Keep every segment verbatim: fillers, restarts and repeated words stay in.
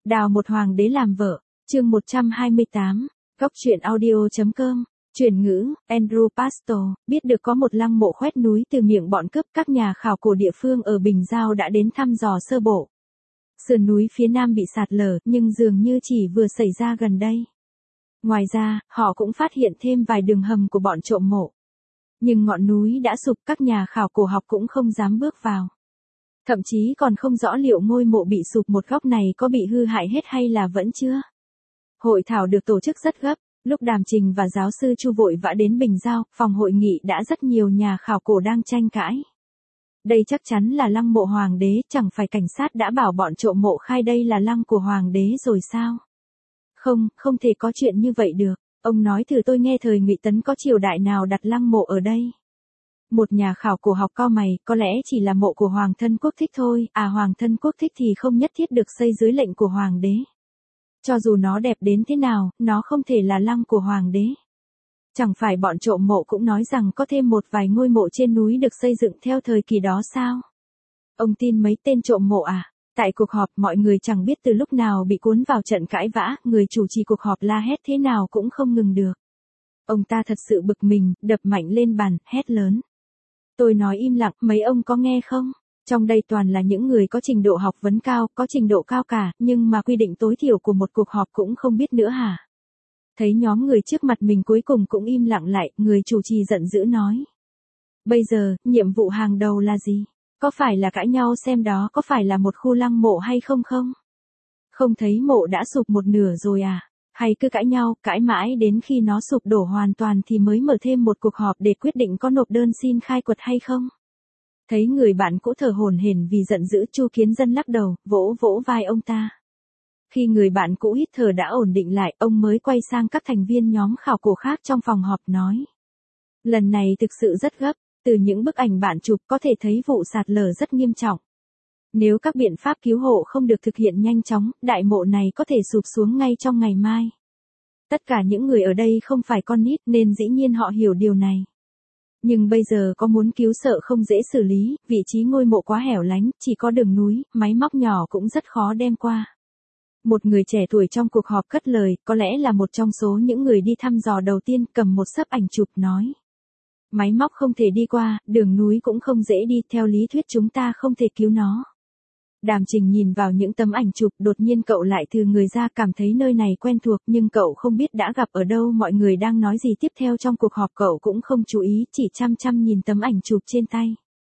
Đào một hoàng đế làm vợ, chương một trăm hai mươi tám, góc truyện audio.com, chuyển ngữ, Andrew Pastor, biết được có một lăng mộ khoét núi từ miệng bọn cướp, các nhà khảo cổ địa phương ở Bình Giao đã đến thăm dò sơ bộ. Sườn núi phía nam bị sạt lở, nhưng dường như chỉ vừa xảy ra gần đây. Ngoài ra, họ cũng phát hiện thêm vài đường hầm của bọn trộm mộ. Nhưng ngọn núi đã sụp, các nhà khảo cổ học cũng không dám bước vào. Thậm chí còn không rõ liệu ngôi mộ bị sụp một góc này có bị hư hại hết hay là vẫn chưa. Hội thảo được tổ chức rất gấp, lúc Đàm Trình và giáo sư Chu vội vã đến Bình Giao, phòng hội nghị đã rất nhiều nhà khảo cổ đang tranh cãi. Đây chắc chắn là lăng mộ hoàng đế, chẳng phải cảnh sát đã bảo bọn trộm mộ khai đây là lăng của hoàng đế rồi sao? Không, không thể có chuyện như vậy được. Ông nói thử tôi nghe thời Ngụy Tấn có triều đại nào đặt lăng mộ ở đây. Một nhà khảo cổ học cau mày, có lẽ chỉ là mộ của Hoàng thân Quốc Thích thôi, à Hoàng thân Quốc Thích thì không nhất thiết được xây dưới lệnh của hoàng đế. Cho dù nó đẹp đến thế nào, nó không thể là lăng của hoàng đế. Chẳng phải bọn trộm mộ cũng nói rằng có thêm một vài ngôi mộ trên núi được xây dựng theo thời kỳ đó sao? Ông tin mấy tên trộm mộ à? Tại cuộc họp mọi người chẳng biết từ lúc nào bị cuốn vào trận cãi vã, người chủ trì cuộc họp la hét thế nào cũng không ngừng được. Ông ta thật sự bực mình, đập mạnh lên bàn, hét lớn. Tôi nói im lặng, mấy ông có nghe không? Trong đây toàn là những người có trình độ học vấn cao, có trình độ cao cả, nhưng mà quy định tối thiểu của một cuộc họp cũng không biết nữa hả? Thấy nhóm người trước mặt mình cuối cùng cũng im lặng lại, người chủ trì giận dữ nói. Bây giờ, nhiệm vụ hàng đầu là gì? Có phải là cãi nhau xem đó có phải là một khu lăng mộ hay không không? Không thấy mộ đã sụp một nửa rồi à? Hay cứ cãi nhau, cãi mãi đến khi nó sụp đổ hoàn toàn thì mới mở thêm một cuộc họp để quyết định có nộp đơn xin khai quật hay không? Thấy người bạn cũ thở hổn hển vì giận dữ, Chu Kiến Dân lắc đầu, vỗ vỗ vai ông ta. Khi người bạn cũ hít thở đã ổn định lại, ông mới quay sang các thành viên nhóm khảo cổ khác trong phòng họp nói. Lần này thực sự rất gấp, từ những bức ảnh bạn chụp có thể thấy vụ sạt lở rất nghiêm trọng. Nếu các biện pháp cứu hộ không được thực hiện nhanh chóng, đại mộ này có thể sụp xuống ngay trong ngày mai. Tất cả những người ở đây không phải con nít nên dĩ nhiên họ hiểu điều này. Nhưng bây giờ có muốn cứu sợ không dễ xử lý, vị trí ngôi mộ quá hẻo lánh, chỉ có đường núi, máy móc nhỏ cũng rất khó đem qua. Một người trẻ tuổi trong cuộc họp cất lời, có lẽ là một trong số những người đi thăm dò đầu tiên, cầm một xấp ảnh chụp nói. Máy móc không thể đi qua, đường núi cũng không dễ đi, theo lý thuyết chúng ta không thể cứu nó. Đàm Trình nhìn vào những tấm ảnh chụp, đột nhiên cậu lại từ người ra, cảm thấy nơi này quen thuộc nhưng cậu không biết đã gặp ở đâu, mọi người đang nói gì tiếp theo trong cuộc họp cậu cũng không chú ý, chỉ chăm chăm nhìn tấm ảnh chụp trên tay.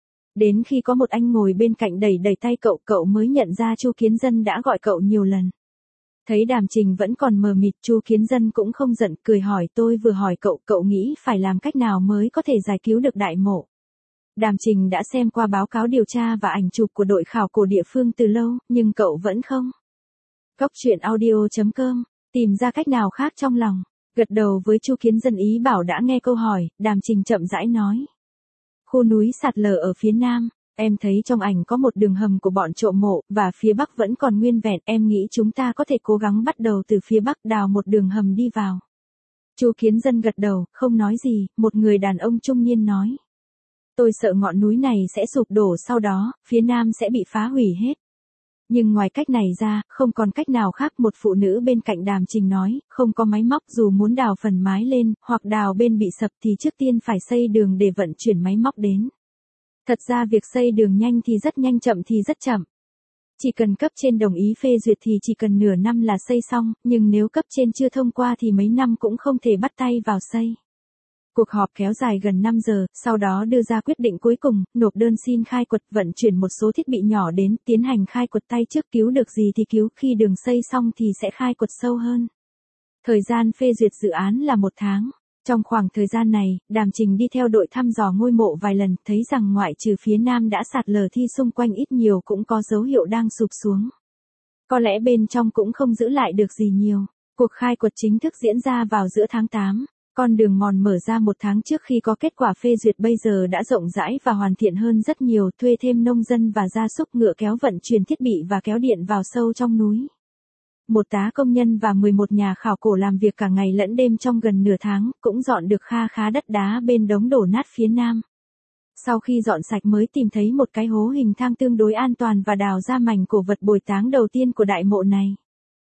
Đến khi có một anh ngồi bên cạnh đẩy đẩy tay cậu, cậu mới nhận ra Chu Kiến Dân đã gọi cậu nhiều lần. Thấy Đàm Trình vẫn còn mờ mịt, Chu Kiến Dân cũng không giận, cười hỏi tôi vừa hỏi cậu, cậu nghĩ phải làm cách nào mới có thể giải cứu được đại mộ. Đàm Trình đã xem qua báo cáo điều tra và ảnh chụp của đội khảo cổ địa phương từ lâu, nhưng cậu vẫn không. Góc truyện audio.com, tìm ra cách nào khác trong lòng. Gật đầu với Chu Kiến Dân ý bảo đã nghe câu hỏi, Đàm Trình chậm rãi nói. Khu núi sạt lở ở phía nam, em thấy trong ảnh có một đường hầm của bọn trộm mộ, và phía bắc vẫn còn nguyên vẹn, em nghĩ chúng ta có thể cố gắng bắt đầu từ phía bắc đào một đường hầm đi vào. Chu Kiến Dân gật đầu, không nói gì, một người đàn ông trung niên nói. Tôi sợ ngọn núi này sẽ sụp đổ sau đó, phía nam sẽ bị phá hủy hết. Nhưng ngoài cách này ra, không còn cách nào khác, một phụ nữ bên cạnh Đàm Trình nói, không có máy móc, dù muốn đào phần mái lên, hoặc đào bên bị sập thì trước tiên phải xây đường để vận chuyển máy móc đến. Thật ra việc xây đường nhanh thì rất nhanh, chậm thì rất chậm. Chỉ cần cấp trên đồng ý phê duyệt thì chỉ cần nửa năm là xây xong, nhưng nếu cấp trên chưa thông qua thì mấy năm cũng không thể bắt tay vào xây. Cuộc họp kéo dài gần năm giờ, sau đó đưa ra quyết định cuối cùng, nộp đơn xin khai quật, vận chuyển một số thiết bị nhỏ đến, tiến hành khai quật tay trước, cứu được gì thì cứu, khi đường xây xong thì sẽ khai quật sâu hơn. Thời gian phê duyệt dự án là một tháng. Trong khoảng thời gian này, Đàm Trình đi theo đội thăm dò ngôi mộ vài lần, thấy rằng ngoại trừ phía nam đã sạt lở thì xung quanh ít nhiều cũng có dấu hiệu đang sụp xuống. Có lẽ bên trong cũng không giữ lại được gì nhiều. Cuộc khai quật chính thức diễn ra vào giữa tháng tám. Con đường mòn mở ra một tháng trước khi có kết quả phê duyệt bây giờ đã rộng rãi và hoàn thiện hơn rất nhiều, thuê thêm nông dân và gia súc, ngựa kéo vận chuyển thiết bị và kéo điện vào sâu trong núi. Một tá công nhân và mười một nhà khảo cổ làm việc cả ngày lẫn đêm trong gần nửa tháng, cũng dọn được kha khá đất đá bên đống đổ nát phía nam. Sau khi dọn sạch mới tìm thấy một cái hố hình thang tương đối an toàn và đào ra mảnh cổ vật bồi táng đầu tiên của đại mộ này.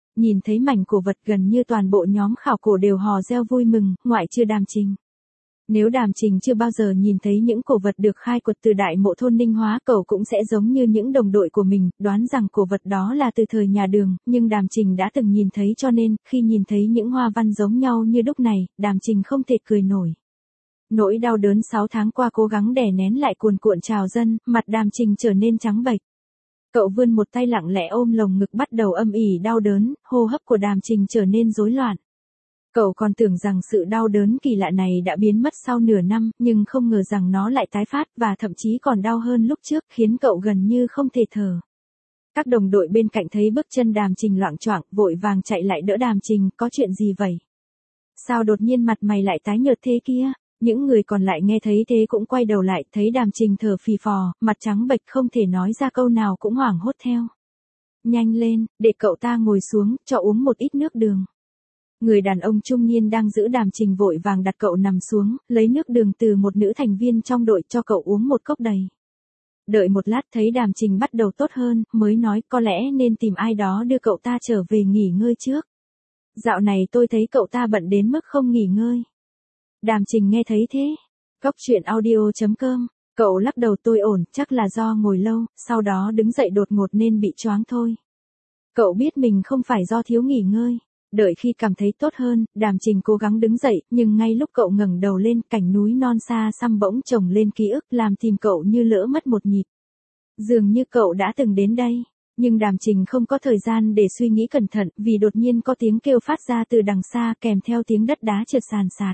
Nhìn thấy mảnh cổ vật gần như toàn bộ nhóm khảo cổ đều hò reo vui mừng, ngoại trừ Đàm Trình. Nếu Đàm Trình chưa bao giờ nhìn thấy những cổ vật được khai quật từ đại mộ thôn Ninh Hóa, cậu cũng sẽ giống như những đồng đội của mình, đoán rằng cổ vật đó là từ thời nhà Đường, nhưng Đàm Trình đã từng nhìn thấy cho nên, khi nhìn thấy những hoa văn giống nhau như đúc này, Đàm Trình không thể cười nổi. Nỗi đau đớn sáu tháng qua cố gắng đè nén lại cuồn cuộn trào dâng, mặt Đàm Trình trở nên trắng bệch. Cậu vươn một tay lặng lẽ ôm lồng ngực bắt đầu âm ỉ đau đớn, hô hấp của Đàm Trình trở nên rối loạn. Cậu còn tưởng rằng sự đau đớn kỳ lạ này đã biến mất sau nửa năm, nhưng không ngờ rằng nó lại tái phát và thậm chí còn đau hơn lúc trước, khiến cậu gần như không thể thở. Các đồng đội bên cạnh thấy bước chân Đàm Trình loạng choạng, vội vàng chạy lại đỡ Đàm Trình, có chuyện gì vậy? Sao đột nhiên mặt mày lại tái nhợt thế kia? Những người còn lại nghe thấy thế cũng quay đầu lại, thấy Đàm Trình thở phì phò, mặt trắng bệch không thể nói ra câu nào cũng hoảng hốt theo. Nhanh lên, để cậu ta ngồi xuống, cho uống một ít nước đường. Người đàn ông trung niên đang giữ Đàm Trình vội vàng đặt cậu nằm xuống, lấy nước đường từ một nữ thành viên trong đội cho cậu uống một cốc đầy. Đợi một lát thấy Đàm Trình bắt đầu tốt hơn, mới nói có lẽ nên tìm ai đó đưa cậu ta trở về nghỉ ngơi trước. Dạo này tôi thấy cậu ta bận đến mức không nghỉ ngơi. Đàm Trình nghe thấy thế. Góc truyện audio chấm com, cậu lắc đầu tôi ổn, chắc là do ngồi lâu, sau đó đứng dậy đột ngột nên bị choáng thôi. Cậu biết mình không phải do thiếu nghỉ ngơi. Đợi khi cảm thấy tốt hơn, Đàm Trình cố gắng đứng dậy, nhưng ngay lúc cậu ngẩng đầu lên, cảnh núi non xa xăm bỗng chồng lên ký ức làm tim cậu như lỡ mất một nhịp. Dường như cậu đã từng đến đây, nhưng Đàm Trình không có thời gian để suy nghĩ cẩn thận, vì đột nhiên có tiếng kêu phát ra từ đằng xa kèm theo tiếng đất đá trượt sàn sạt.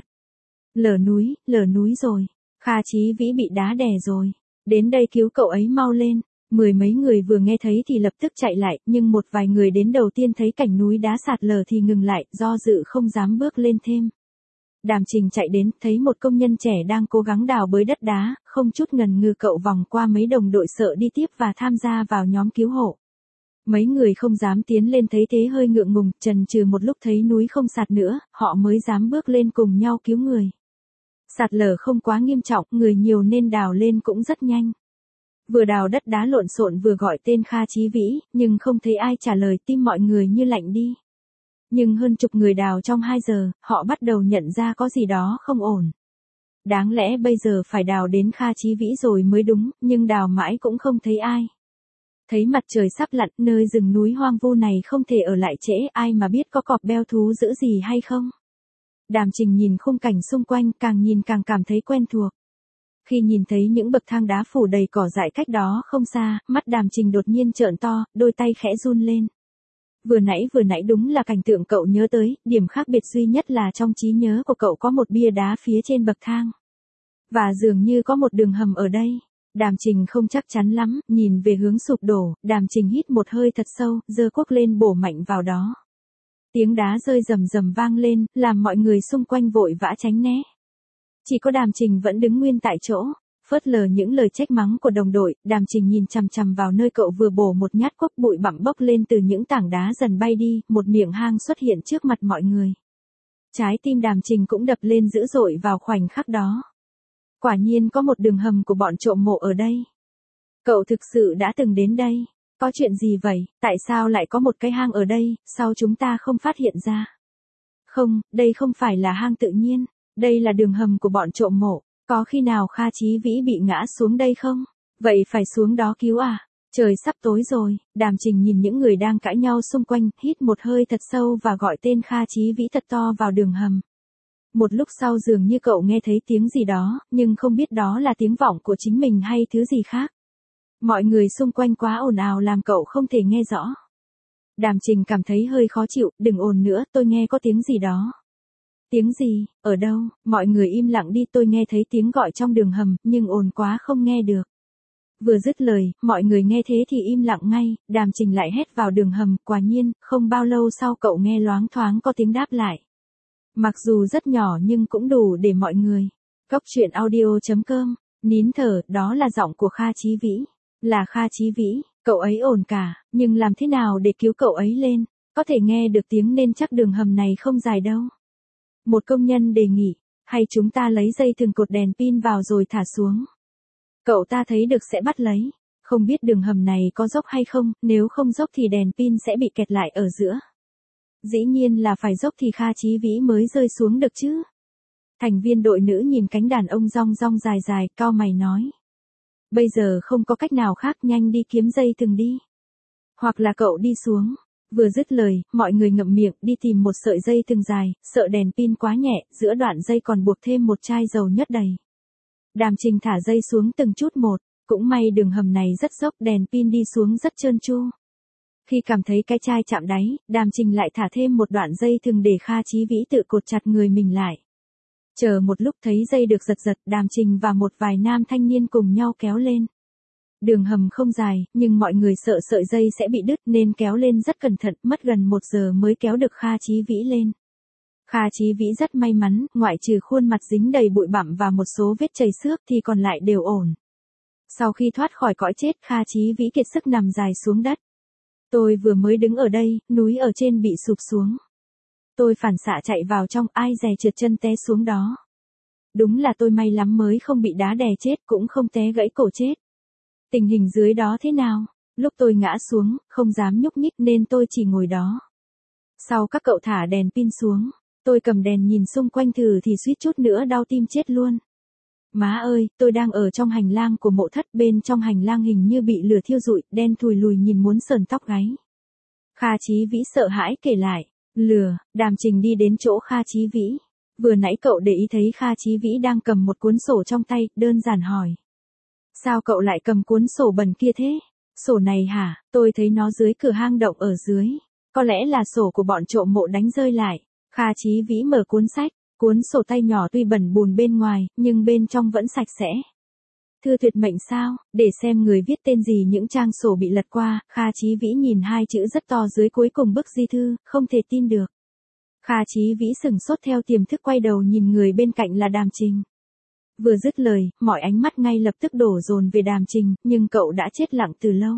Lở núi, lở núi rồi, Kha Chí Vĩ bị đá đè rồi, đến đây cứu cậu ấy mau lên. Mười mấy người vừa nghe thấy thì lập tức chạy lại, nhưng một vài người đến đầu tiên thấy cảnh núi đá sạt lở thì ngừng lại, do dự không dám bước lên thêm. Đàm Trình chạy đến, thấy một công nhân trẻ đang cố gắng đào bới đất đá, không chút ngần ngừ cậu vòng qua mấy đồng đội sợ đi tiếp và tham gia vào nhóm cứu hộ. Mấy người không dám tiến lên thấy thế hơi ngượng ngùng, chần chừ một lúc thấy núi không sạt nữa, họ mới dám bước lên cùng nhau cứu người. Sạt lở không quá nghiêm trọng, người nhiều nên đào lên cũng rất nhanh. Vừa đào đất đá lộn xộn vừa gọi tên Kha Chí Vĩ, nhưng không thấy ai trả lời, tim mọi người như lạnh đi. Nhưng hơn chục người đào trong hai giờ, họ bắt đầu nhận ra có gì đó không ổn. Đáng lẽ bây giờ phải đào đến Kha Chí Vĩ rồi mới đúng, nhưng đào mãi cũng không thấy ai. Thấy mặt trời sắp lặn, nơi rừng núi hoang vu này không thể ở lại trễ, ai mà biết có cọp beo thú dữ gì hay không. Đàm Trình nhìn khung cảnh xung quanh, càng nhìn càng cảm thấy quen thuộc. Khi nhìn thấy những bậc thang đá phủ đầy cỏ dại cách đó không xa, mắt Đàm Trình đột nhiên trợn to, đôi tay khẽ run lên. Vừa nãy vừa nãy đúng là cảnh tượng cậu nhớ tới, điểm khác biệt duy nhất là trong trí nhớ của cậu có một bia đá phía trên bậc thang. Và dường như có một đường hầm ở đây. Đàm Trình không chắc chắn lắm, nhìn về hướng sụp đổ, Đàm Trình hít một hơi thật sâu, giơ cuốc lên bổ mạnh vào đó. Tiếng đá rơi rầm rầm vang lên, làm mọi người xung quanh vội vã tránh né. Chỉ có Đàm Trình vẫn đứng nguyên tại chỗ, phớt lờ những lời trách mắng của đồng đội, Đàm Trình nhìn chằm chằm vào nơi cậu vừa bổ một nhát cuốc, bụi bặm bốc lên từ những tảng đá dần bay đi, một miệng hang xuất hiện trước mặt mọi người. Trái tim Đàm Trình cũng đập lên dữ dội vào khoảnh khắc đó. Quả nhiên có một đường hầm của bọn trộm mộ ở đây. Cậu thực sự đã từng đến đây. Có chuyện gì vậy, tại sao lại có một cái hang ở đây, sao chúng ta không phát hiện ra? Không, đây không phải là hang tự nhiên, đây là đường hầm của bọn trộm mộ. Có khi nào Kha Chí Vĩ bị ngã xuống đây không? Vậy phải xuống đó cứu à? Trời sắp tối rồi, Đàm Trình nhìn những người đang cãi nhau xung quanh, hít một hơi thật sâu và gọi tên Kha Chí Vĩ thật to vào đường hầm. Một lúc sau dường như cậu nghe thấy tiếng gì đó, nhưng không biết đó là tiếng vọng của chính mình hay thứ gì khác. Mọi người xung quanh quá ồn ào làm cậu không thể nghe rõ. Đàm Trình cảm thấy hơi khó chịu, đừng ồn nữa, tôi nghe có tiếng gì đó. Tiếng gì, ở đâu, mọi người im lặng đi, tôi nghe thấy tiếng gọi trong đường hầm, nhưng ồn quá không nghe được. Vừa dứt lời, mọi người nghe thế thì im lặng ngay, Đàm Trình lại hét vào đường hầm, quả nhiên, không bao lâu sau cậu nghe loáng thoáng có tiếng đáp lại. Mặc dù rất nhỏ nhưng cũng đủ để mọi người. Góc truyện audio chấm com, nín thở, đó là giọng của Kha Chí Vĩ. Là Kha Chí Vĩ, cậu ấy ổn cả, nhưng làm thế nào để cứu cậu ấy lên? Có thể nghe được tiếng nên chắc đường hầm này không dài đâu. Một công nhân đề nghị, hay chúng ta lấy dây thừng cột đèn pin vào rồi thả xuống. Cậu ta thấy được sẽ bắt lấy. Không biết đường hầm này có dốc hay không, nếu không dốc thì đèn pin sẽ bị kẹt lại ở giữa. Dĩ nhiên là phải dốc thì Kha Chí Vĩ mới rơi xuống được chứ. Thành viên đội nữ nhìn cánh đàn ông rong rong dài dài, cau mày nói. Bây giờ không có cách nào khác, nhanh đi kiếm dây thừng đi. Hoặc là cậu đi xuống. Vừa dứt lời, mọi người ngậm miệng đi tìm một sợi dây thừng dài, sợ đèn pin quá nhẹ, giữa đoạn dây còn buộc thêm một chai dầu nhớt đầy. Đàm Trình thả dây xuống từng chút một, cũng may đường hầm này rất dốc, đèn pin đi xuống rất trơn tru. Khi cảm thấy cái chai chạm đáy, Đàm Trình lại thả thêm một đoạn dây thừng để Kha Chí Vĩ tự cột chặt người mình lại. Chờ một lúc thấy dây được giật giật, Đàm Trình và một vài nam thanh niên cùng nhau kéo lên. Đường hầm không dài, nhưng mọi người sợ sợi dây sẽ bị đứt nên kéo lên rất cẩn thận, mất gần một giờ mới kéo được Kha Chí Vĩ lên. Kha Chí Vĩ rất may mắn, ngoại trừ khuôn mặt dính đầy bụi bặm và một số vết chảy xước thì còn lại đều ổn. Sau khi thoát khỏi cõi chết, Kha Chí Vĩ kiệt sức nằm dài xuống đất. Tôi vừa mới đứng ở đây, núi ở trên bị sụp xuống. Tôi phản xạ chạy vào trong, ai dè trượt chân té xuống đó. Đúng là tôi may lắm mới không bị đá đè chết, cũng không té gãy cổ chết. Tình hình dưới đó thế nào? Lúc tôi ngã xuống, không dám nhúc nhích nên tôi chỉ ngồi đó. Sau các cậu thả đèn pin xuống, tôi cầm đèn nhìn xung quanh thử thì suýt chút nữa đau tim chết luôn. Má ơi, tôi đang ở trong hành lang của mộ thất, bên trong hành lang hình như bị lửa thiêu rụi, đen thùi lùi nhìn muốn sờn tóc gáy. Kha Chí Vĩ sợ hãi kể lại. Lửa, Đàm Trình đi đến chỗ Kha Chí Vĩ. Vừa nãy cậu để ý thấy Kha Chí Vĩ đang cầm một cuốn sổ trong tay, đơn giản hỏi. Sao cậu lại cầm cuốn sổ bẩn kia thế? Sổ này hả? Tôi thấy nó dưới cửa hang động ở dưới. Có lẽ là sổ của bọn trộm mộ đánh rơi lại. Kha Chí Vĩ mở cuốn sách. Cuốn sổ tay nhỏ tuy bẩn bùn bên ngoài, nhưng bên trong vẫn sạch sẽ. Thư tuyệt mệnh sao? Để xem người viết tên gì. Những trang sổ bị lật qua, Kha Chí Vĩ nhìn hai chữ rất to dưới cuối cùng bức di thư, không thể tin được. Kha Chí Vĩ sửng sốt, theo tiềm thức quay đầu nhìn người bên cạnh là Đàm Trình. Vừa dứt lời, mọi ánh mắt ngay lập tức đổ dồn về Đàm Trình, nhưng cậu đã chết lặng từ lâu.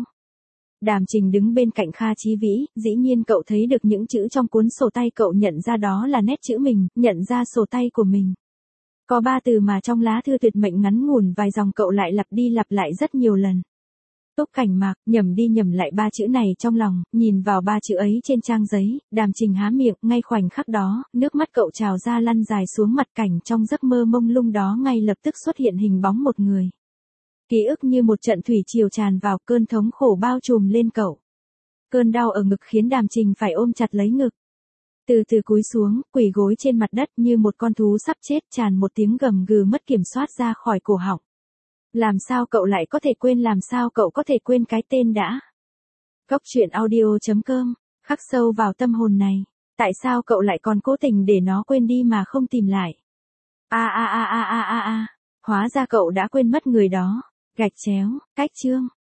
Đàm Trình đứng bên cạnh Kha Chí Vĩ, dĩ nhiên cậu thấy được những chữ trong cuốn sổ tay, cậu nhận ra đó là nét chữ mình, nhận ra sổ tay của mình. Có ba từ mà trong lá thư tuyệt mệnh ngắn ngủn vài dòng cậu lại lặp đi lặp lại rất nhiều lần. Túc Cảnh Mạc, nhầm đi nhầm lại ba chữ này trong lòng, nhìn vào ba chữ ấy trên trang giấy, Đàm Trình há miệng, ngay khoảnh khắc đó, nước mắt cậu trào ra lăn dài xuống mặt. Cảnh trong giấc mơ mông lung đó ngay lập tức xuất hiện hình bóng một người. Ký ức như một trận thủy triều tràn vào, cơn thống khổ bao trùm lên cậu. Cơn đau ở ngực khiến Đàm Trình phải ôm chặt lấy ngực. Từ từ cúi xuống, quỳ gối trên mặt đất như một con thú sắp chết, tràn một tiếng gầm gừ mất kiểm soát ra khỏi cổ họng. Làm sao cậu lại có thể quên, làm sao cậu có thể quên cái tên đã? Góc truyện audio chấm com, khắc sâu vào tâm hồn này. Tại sao cậu lại còn cố tình để nó quên đi mà không tìm lại? A a a a a a a, hóa ra cậu đã quên mất người đó. Gạch chéo, cách chương.